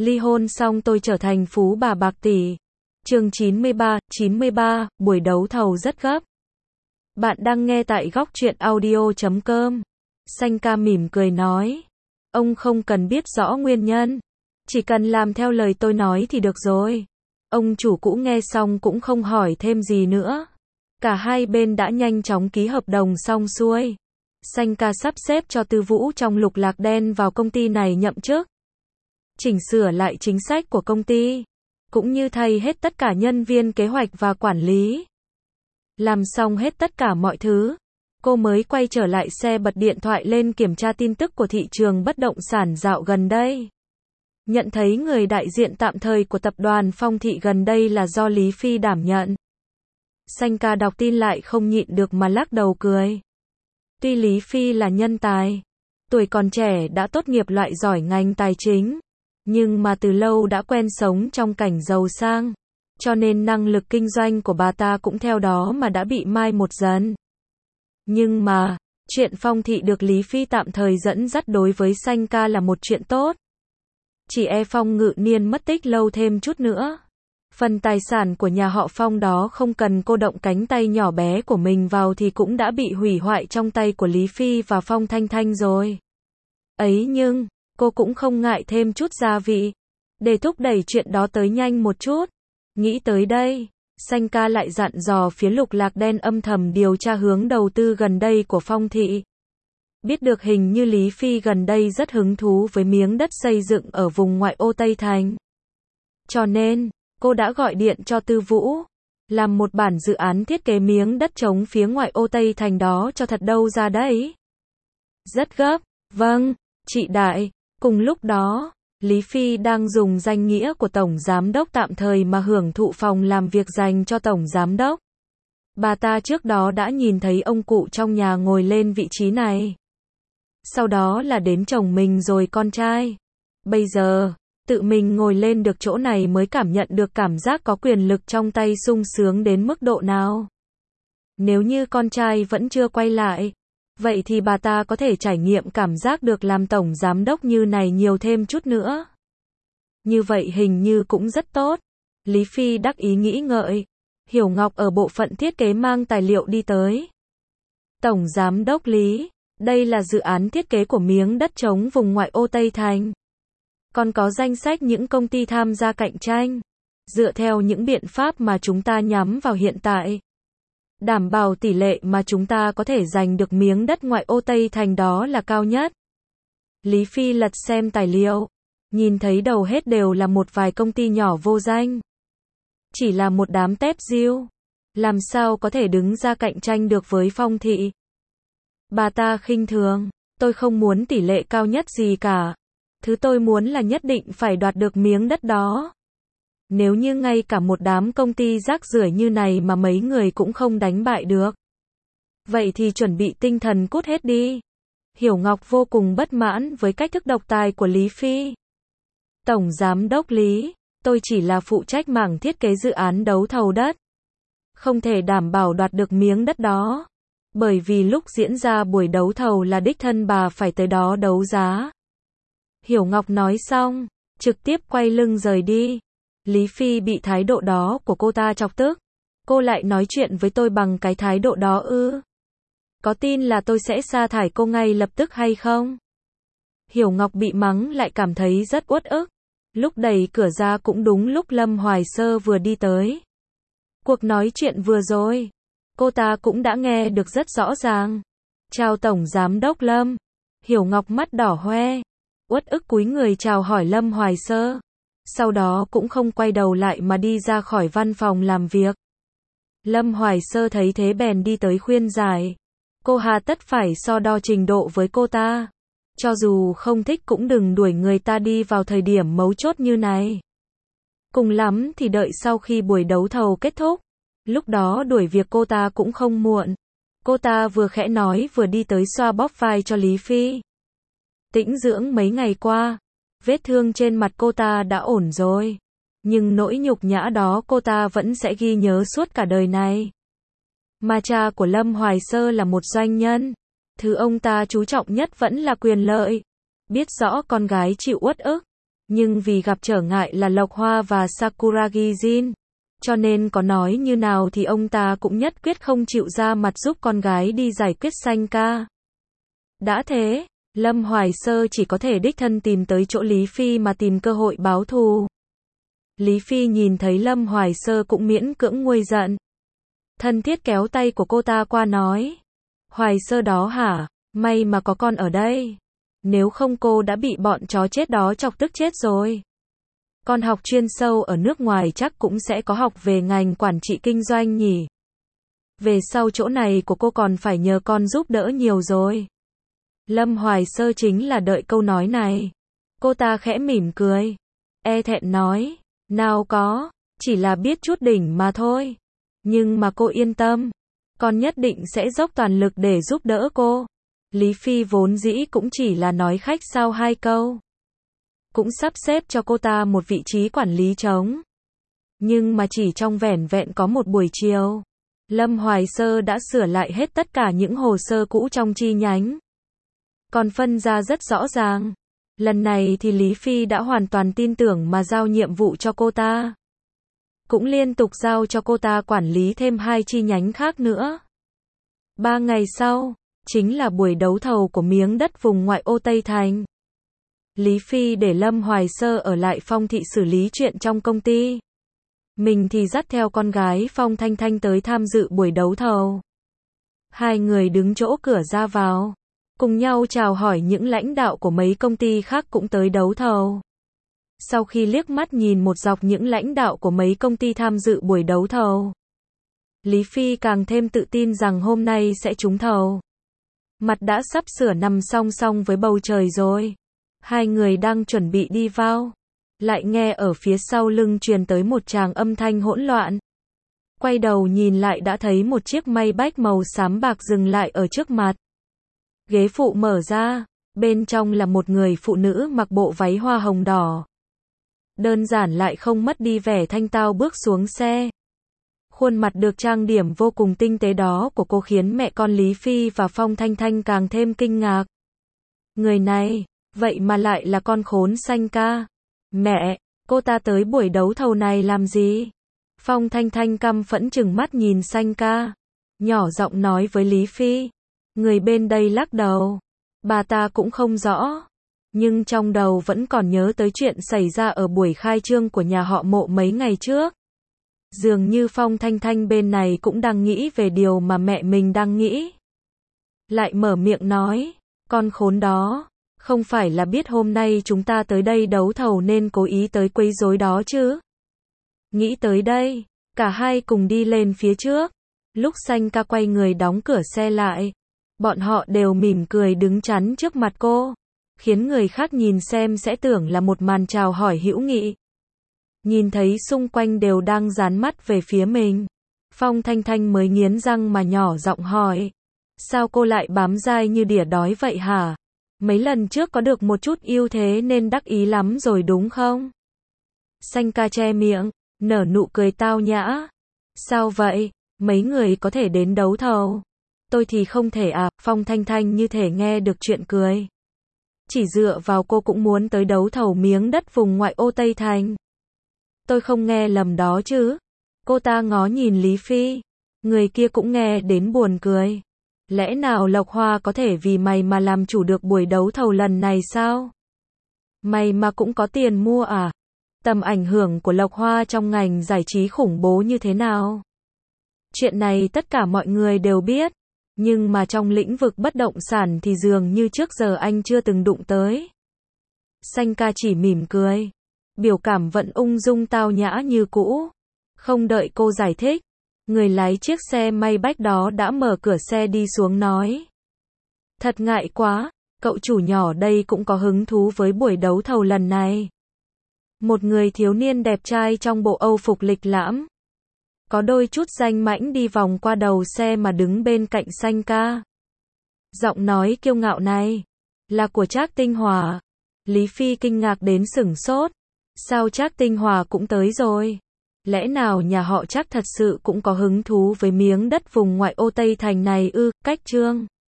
Ly hôn xong tôi trở thành phú bà bạc tỷ. Chương 93, buổi đấu thầu rất gấp. Bạn đang nghe tại góc truyện audio.com. Xanh ca mỉm cười nói. Ông không cần biết rõ nguyên nhân. Chỉ cần làm theo lời tôi nói thì được rồi. Ông chủ cũ nghe xong cũng không hỏi thêm gì nữa. Cả hai bên đã nhanh chóng ký hợp đồng xong xuôi. Xanh ca sắp xếp cho Tư Vũ trong Lục Lạc Đen vào công ty này nhậm chức. Chỉnh sửa lại chính sách của công ty, cũng như thay hết tất cả nhân viên kế hoạch và quản lý. Làm xong hết tất cả mọi thứ, cô mới quay trở lại xe bật điện thoại lên kiểm tra tin tức của thị trường bất động sản dạo gần đây. Nhận thấy người đại diện tạm thời của tập đoàn Phong Thị gần đây là do Lý Phi đảm nhận. Xanh ca đọc tin lại không nhịn được mà lắc đầu cười. Tuy Lý Phi là nhân tài, tuổi còn trẻ đã tốt nghiệp loại giỏi ngành tài chính, nhưng mà từ lâu đã quen sống trong cảnh giàu sang, cho nên năng lực kinh doanh của bà ta cũng theo đó mà đã bị mai một dần. Nhưng mà, chuyện Phong Thị được Lý Phi tạm thời dẫn dắt đối với Xanh ca là một chuyện tốt. Chỉ e Phong Ngự Niên mất tích lâu thêm chút nữa. Phần tài sản của nhà họ Phong đó không cần cô động cánh tay nhỏ bé của mình vào thì cũng đã bị hủy hoại trong tay của Lý Phi và Phong Thanh Thanh rồi. Ấy nhưng, cô cũng không ngại thêm chút gia vị, để thúc đẩy chuyện đó tới nhanh một chút. Nghĩ tới đây, Xanh ca lại dặn dò phía Lục Lạc Đen âm thầm điều tra hướng đầu tư gần đây của Phong Thị. Biết được hình như Lý Phi gần đây rất hứng thú với miếng đất xây dựng ở vùng ngoại ô Tây Thành. Cho nên, cô đã gọi điện cho Tư Vũ, làm một bản dự án thiết kế miếng đất trống phía ngoại ô Tây Thành đó cho thật đâu ra đấy. Rất gấp, vâng, chị Đại. Cùng lúc đó, Lý Phi đang dùng danh nghĩa của Tổng Giám đốc tạm thời mà hưởng thụ phòng làm việc dành cho Tổng Giám đốc. Bà ta trước đó đã nhìn thấy ông cụ trong nhà ngồi lên vị trí này. Sau đó là đến chồng mình rồi con trai. Bây giờ, tự mình ngồi lên được chỗ này mới cảm nhận được cảm giác có quyền lực trong tay sung sướng đến mức độ nào. Nếu như con trai vẫn chưa quay lại, vậy thì bà ta có thể trải nghiệm cảm giác được làm tổng giám đốc như này nhiều thêm chút nữa. Như vậy hình như cũng rất tốt. Lý Phi đắc ý nghĩ ngợi. Hiểu Ngọc ở bộ phận thiết kế mang tài liệu đi tới. Tổng giám đốc Lý, đây là dự án thiết kế của miếng đất trống vùng ngoại ô Tây Thành. Còn có danh sách những công ty tham gia cạnh tranh. Dựa theo những biện pháp mà chúng ta nhắm vào hiện tại, đảm bảo tỷ lệ mà chúng ta có thể giành được miếng đất ngoại ô Tây Thành đó là cao nhất. Lý Phi lật xem tài liệu, nhìn thấy đầu hết đều là một vài công ty nhỏ vô danh. Chỉ là một đám tép diêu, làm sao có thể đứng ra cạnh tranh được với Phong Thị. Bà ta khinh thường, tôi không muốn tỷ lệ cao nhất gì cả. Thứ tôi muốn là nhất định phải đoạt được miếng đất đó. Nếu như ngay cả một đám công ty rác rưởi như này mà mấy người cũng không đánh bại được, vậy thì chuẩn bị tinh thần cút hết đi. Hiểu Ngọc vô cùng bất mãn với cách thức độc tài của Lý Phi. Tổng Giám đốc Lý, tôi chỉ là phụ trách mảng thiết kế dự án đấu thầu đất. Không thể đảm bảo đoạt được miếng đất đó. Bởi vì lúc diễn ra buổi đấu thầu là đích thân bà phải tới đó đấu giá. Hiểu Ngọc nói xong, trực tiếp quay lưng rời đi. Lý Phi bị thái độ đó của cô ta chọc tức. Cô lại nói chuyện với tôi bằng cái thái độ đó ư? Có tin là tôi sẽ sa thải cô ngay lập tức hay không? Hiểu Ngọc bị mắng lại cảm thấy rất uất ức. Lúc đẩy cửa ra cũng đúng lúc Lâm Hoài Sơ vừa đi tới. Cuộc nói chuyện vừa rồi, cô ta cũng đã nghe được rất rõ ràng. Chào Tổng Giám đốc Lâm. Hiểu Ngọc mắt đỏ hoe, uất ức cúi người chào hỏi Lâm Hoài Sơ. Sau đó cũng không quay đầu lại mà đi ra khỏi văn phòng làm việc. Lâm Hoài Sơ thấy thế bèn đi tới khuyên giải. Cô hà tất phải so đo trình độ với cô ta. Cho dù không thích cũng đừng đuổi người ta đi vào thời điểm mấu chốt như này. Cùng lắm thì đợi sau khi buổi đấu thầu kết thúc. Lúc đó đuổi việc cô ta cũng không muộn. Cô ta vừa khẽ nói vừa đi tới xoa bóp vai cho Lý Phi. Tĩnh dưỡng mấy ngày qua, vết thương trên mặt cô ta đã ổn rồi. Nhưng nỗi nhục nhã đó cô ta vẫn sẽ ghi nhớ suốt cả đời này. Mà cha của Lâm Hoài Sơ là một doanh nhân. Thứ ông ta chú trọng nhất vẫn là quyền lợi. Biết rõ con gái chịu uất ức, Nhưng vì gặp trở ngại là Lộc Hoa và Sakuragi Jin, cho nên có nói như nào thì ông ta cũng nhất quyết không chịu ra mặt giúp con gái đi giải quyết Sanka. Đã thế, Lâm Hoài Sơ chỉ có thể đích thân tìm tới chỗ Lý Phi mà tìm cơ hội báo thù. Lý Phi nhìn thấy Lâm Hoài Sơ cũng miễn cưỡng nguôi giận. Thân thiết kéo tay của cô ta qua nói. Hoài Sơ đó hả, may mà có con ở đây. Nếu không cô đã bị bọn chó chết đó chọc tức chết rồi. Con học chuyên sâu ở nước ngoài chắc cũng sẽ có học về ngành quản trị kinh doanh nhỉ. Về sau chỗ này của cô còn phải nhờ con giúp đỡ nhiều rồi. Lâm Hoài Sơ chính là đợi câu nói này. Cô ta khẽ mỉm cười. E thẹn nói. Nào có, chỉ là biết chút đỉnh mà thôi. Nhưng mà cô yên tâm. Con nhất định sẽ dốc toàn lực để giúp đỡ cô. Lý Phi vốn dĩ cũng chỉ là nói khách sao hai câu. Cũng sắp xếp cho cô ta một vị trí quản lý trống. Nhưng mà chỉ trong vẻn vẹn có một buổi chiều, Lâm Hoài Sơ đã sửa lại hết tất cả những hồ sơ cũ trong chi nhánh. Còn phân ra rất rõ ràng. Lần này thì Lý Phi đã hoàn toàn tin tưởng mà giao nhiệm vụ cho cô ta. Cũng liên tục giao cho cô ta quản lý thêm 2 chi nhánh khác nữa. 3 ngày sau, chính là buổi đấu thầu của miếng đất vùng ngoại ô Tây Thành. Lý Phi để Lâm Hoài Sơ ở lại Phong Thị xử lý chuyện trong công ty. Mình thì dắt theo con gái Phong Thanh Thanh tới tham dự buổi đấu thầu. Hai người đứng chỗ cửa ra vào, cùng nhau chào hỏi những lãnh đạo của mấy công ty khác cũng tới đấu thầu. Sau khi liếc mắt nhìn một dọc những lãnh đạo của mấy công ty tham dự buổi đấu thầu, Lý Phi càng thêm tự tin rằng hôm nay sẽ trúng thầu. Mặt đã sắp sửa nằm song song với bầu trời rồi. Hai người đang chuẩn bị đi vào, lại nghe ở phía sau lưng truyền tới một tràng âm thanh hỗn loạn. Quay đầu nhìn lại đã thấy một chiếc Maybach màu xám bạc dừng lại ở trước mặt. Ghế phụ mở ra, bên trong là một người phụ nữ mặc bộ váy hoa hồng đỏ. Đơn giản lại không mất đi vẻ thanh tao bước xuống xe. Khuôn mặt được trang điểm vô cùng tinh tế đó của cô khiến mẹ con Lý Phi và Phong Thanh Thanh càng thêm kinh ngạc. Người này, vậy mà lại là con khốn Sanka. Mẹ, cô ta tới buổi đấu thầu này làm gì? Phong Thanh Thanh căm phẫn trừng mắt nhìn Sanka, nhỏ giọng nói với Lý Phi. Người bên đây lắc đầu. Bà ta cũng không rõ, nhưng trong đầu vẫn còn nhớ tới chuyện xảy ra ở buổi khai trương của nhà họ Mộ mấy ngày trước. Dường như Phong Thanh Thanh bên này cũng đang nghĩ về điều mà mẹ mình đang nghĩ. Lại mở miệng nói, con khốn đó, không phải là biết hôm nay chúng ta tới đây đấu thầu nên cố ý tới quấy rối đó chứ? Nghĩ tới đây, cả hai cùng đi lên phía trước. Lúc Sanka quay người đóng cửa xe lại, bọn họ đều mỉm cười đứng chắn trước mặt cô, khiến người khác nhìn xem sẽ tưởng là một màn chào hỏi hữu nghị. Nhìn thấy xung quanh đều đang dán mắt về phía mình, Phong Thanh Thanh mới nghiến răng mà nhỏ giọng hỏi. Sao cô lại bám dai như đỉa đói vậy hả? Mấy lần trước có được một chút ưu thế nên đắc ý lắm rồi đúng không? Sanka che miệng, nở nụ cười tao nhã. Sao vậy? Mấy người có thể đến đấu thầu. Tôi thì không thể à? Phong Thanh Thanh như thể nghe được chuyện cười. Chỉ dựa vào cô cũng muốn tới đấu thầu miếng đất vùng ngoại ô Tây Thành. Tôi không nghe lầm đó chứ? Cô ta ngó nhìn Lý Phi. Người kia cũng nghe đến buồn cười. Lẽ nào Lộc Hoa có thể vì mày mà làm chủ được buổi đấu thầu lần này sao? Mày mà cũng có tiền mua à? Tầm ảnh hưởng của Lộc Hoa trong ngành giải trí khủng bố như thế nào? Chuyện này tất cả mọi người đều biết. Nhưng mà trong lĩnh vực bất động sản thì dường như trước giờ anh chưa từng đụng tới. Sanka chỉ mỉm cười. Biểu cảm vẫn ung dung tao nhã như cũ. Không đợi cô giải thích, người lái chiếc xe Maybach đó đã mở cửa xe đi xuống nói. Thật ngại quá, cậu chủ nhỏ đây cũng có hứng thú với buổi đấu thầu lần này. Một người thiếu niên đẹp trai trong bộ Âu phục lịch lãm, có đôi chút danh mãnh đi vòng qua đầu xe mà đứng bên cạnh Sanka. Giọng nói kiêu ngạo này là của Trác Tinh Hòa. Lý Phi kinh ngạc đến sửng sốt. Sao Trác Tinh Hòa cũng tới rồi? Lẽ nào nhà họ Trác thật sự cũng có hứng thú với miếng đất vùng ngoại ô Tây Thành này ư? Cách chương